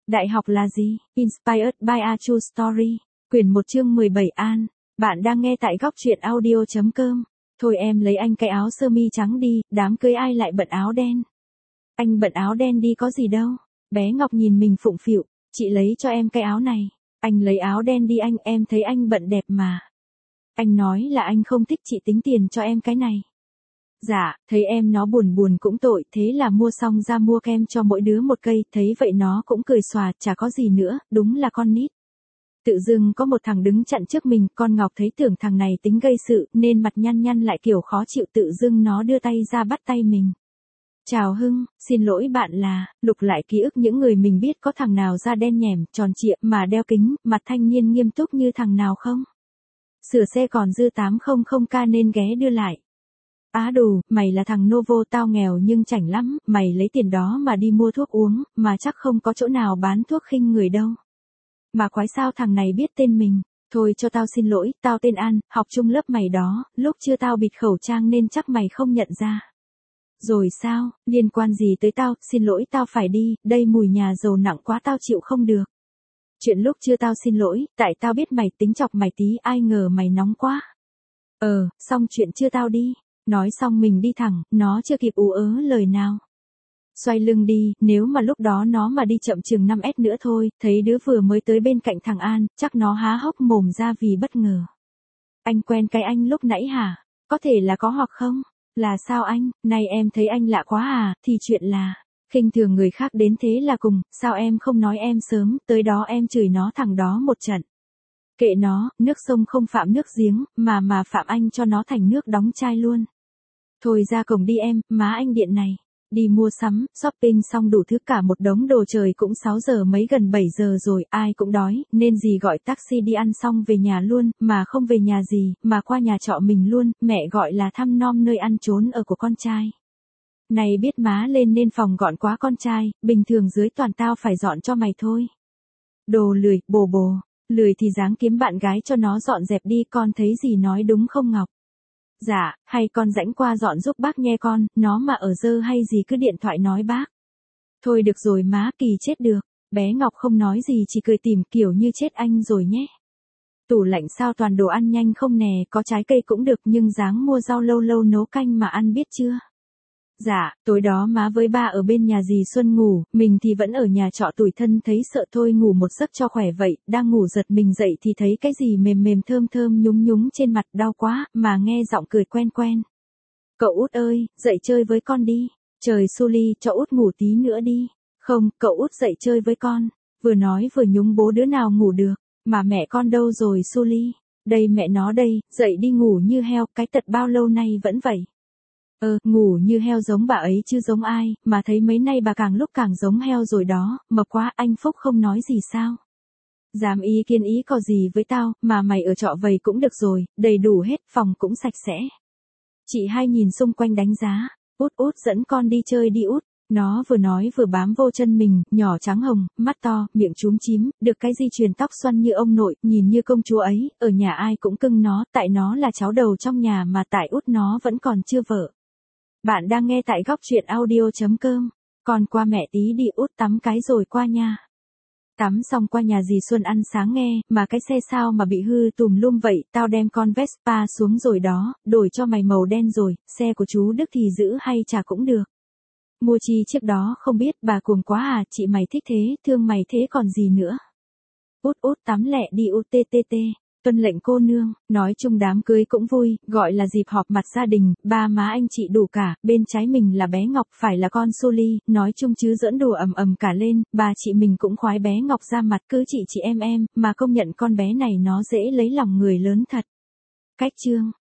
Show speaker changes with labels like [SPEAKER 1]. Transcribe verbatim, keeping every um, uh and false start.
[SPEAKER 1] Đại học là gì? Inspired by a True Story. Quyển một chương mười bảy An. Bạn đang nghe tại góc truyện audio chấm com. Thôi em lấy anh cái áo sơ mi trắng đi, đám cưới ai lại bận áo đen. Anh bận áo đen đi có gì đâu. Bé Ngọc nhìn mình phụng phịu, chị lấy cho em cái áo này. Anh lấy áo đen đi anh, em thấy anh bận đẹp mà. Anh nói là anh không thích chị tính tiền cho em cái này. Dạ, thấy em nó buồn buồn cũng tội, thế là mua xong ra mua kem cho mỗi đứa một cây, thấy vậy nó cũng cười xòa, chả có gì nữa, đúng là con nít. Tự dưng có một thằng đứng chặn trước mình, con Ngọc thấy tưởng thằng này tính gây sự, nên mặt nhăn nhăn lại kiểu khó chịu, tự dưng nó đưa tay ra bắt tay mình. Chào Hưng, xin lỗi bạn là, lục lại ký ức những người mình biết có thằng nào da đen nhẻm, tròn trịa, mà đeo kính, mặt thanh niên nghiêm túc như thằng nào không? Sửa xe còn dư tám trăm k nên ghé đưa lại. Á đù, mày là thằng Novo, tao nghèo nhưng chảnh lắm, mày lấy tiền đó mà đi mua thuốc uống, mà chắc không có chỗ nào bán thuốc khinh người đâu. Mà quái sao thằng này biết tên mình, thôi cho tao xin lỗi, tao tên An, học chung lớp mày đó, lúc chưa tao bịt khẩu trang nên chắc mày không nhận ra. Rồi sao, liên quan gì tới tao, xin lỗi tao phải đi, đây mùi nhà dầu nặng quá tao chịu không được. Chuyện lúc chưa tao xin lỗi, tại tao biết mày tính chọc mày tí, ai ngờ mày nóng quá. Ờ, xong chuyện chưa tao đi. Nói xong mình đi thẳng, nó chưa kịp ú ớ lời nào. Xoay lưng đi, nếu mà lúc đó nó mà đi chậm chừng năm S nữa thôi, thấy đứa vừa mới tới bên cạnh thằng An, chắc nó há hốc mồm ra vì bất ngờ. Anh quen cái anh lúc nãy hả? Có thể là có hoặc không? Là sao anh, nay em thấy anh lạ quá à, thì chuyện là, khinh thường người khác đến thế là cùng, sao em không nói em sớm, tới đó em chửi nó thằng đó một trận. Kệ nó, nước sông không phạm nước giếng, mà mà phạm anh cho nó thành nước đóng chai luôn. Thôi ra cổng đi em, má anh điện này. Đi mua sắm, shopping xong đủ thứ cả một đống đồ, trời cũng sáu giờ mấy gần bảy giờ rồi, ai cũng đói, nên dì gọi taxi đi ăn xong về nhà luôn, mà không về nhà dì, mà qua nhà trọ mình luôn, mẹ gọi là thăm nom nơi ăn trốn ở của con trai. Này biết má lên nên phòng gọn quá con trai, bình thường dưới toàn tao phải dọn cho mày thôi. Đồ lười, bồ bồ, lười thì dáng kiếm bạn gái cho nó dọn dẹp đi, con thấy gì nói đúng không Ngọc? Dạ, hay con rãnh qua dọn giúp bác nghe con, nó mà ở dơ hay gì cứ điện thoại nói bác. Thôi được rồi má, kỳ chết được. Bé Ngọc không nói gì chỉ cười tủm kiểu như chết anh rồi nhé. Tủ lạnh sao toàn đồ ăn nhanh không nè, có trái cây cũng được nhưng dáng mua rau lâu lâu nấu canh mà ăn biết chưa. Dạ, tối đó má với ba ở bên nhà dì Xuân ngủ, mình thì vẫn ở nhà trọ tủi thân thấy sợ thôi ngủ một giấc cho khỏe vậy, đang ngủ giật mình dậy thì thấy cái gì mềm mềm thơm thơm nhúng nhúng trên mặt, đau quá, mà nghe giọng cười quen quen. Cậu Út ơi, dậy chơi với con đi. Trời Suli, cho Út ngủ tí nữa đi. Không, cậu Út dậy chơi với con. Vừa nói vừa nhúng bố đứa nào ngủ được, mà mẹ con đâu rồi Suli? Đây mẹ nó đây, dậy đi ngủ như heo, cái tật bao lâu nay vẫn vậy. Ờ, ngủ như heo giống bà ấy chứ giống ai, mà thấy mấy nay bà càng lúc càng giống heo rồi đó, mập quá, anh Phúc không nói gì sao? Dám ý kiến ý có gì với tao, mà mày ở trọ vầy cũng được rồi, đầy đủ hết, phòng cũng sạch sẽ. Chị hai nhìn xung quanh đánh giá, Út Út dẫn con đi chơi đi Út. Nó vừa nói vừa bám vô chân mình, nhỏ trắng hồng, mắt to, miệng chúm chím, được cái di truyền tóc xoăn như ông nội, nhìn như công chúa ấy, ở nhà ai cũng cưng nó, tại nó là cháu đầu trong nhà mà tại Út nó vẫn còn chưa vợ. Bạn đang nghe tại góc truyện audio chấm com. Còn qua mẹ tí đi Út tắm cái rồi qua nha. Tắm xong qua nhà dì Xuân ăn sáng nghe, mà cái xe sao mà bị hư tùm lum vậy, tao đem con Vespa xuống rồi đó, đổi cho mày màu đen rồi, xe của chú Đức thì giữ hay trả cũng được. Mua chi trước đó không biết, bà cuồng quá à, chị mày thích thế, thương mày thế còn gì nữa. Út Út tắm lẹ đi Út tê tê tê. Tuân lệnh cô nương, nói chung đám cưới cũng vui, gọi là dịp họp mặt gia đình, ba má anh chị đủ cả, bên trái mình là bé Ngọc, phải là con Suli, nói chung chứ giỡn đùa ầm ầm cả lên, bà chị mình cũng khoái bé Ngọc ra mặt, cứ chị chị em em, mà công nhận con bé này nó dễ lấy lòng người lớn thật. Cách chương,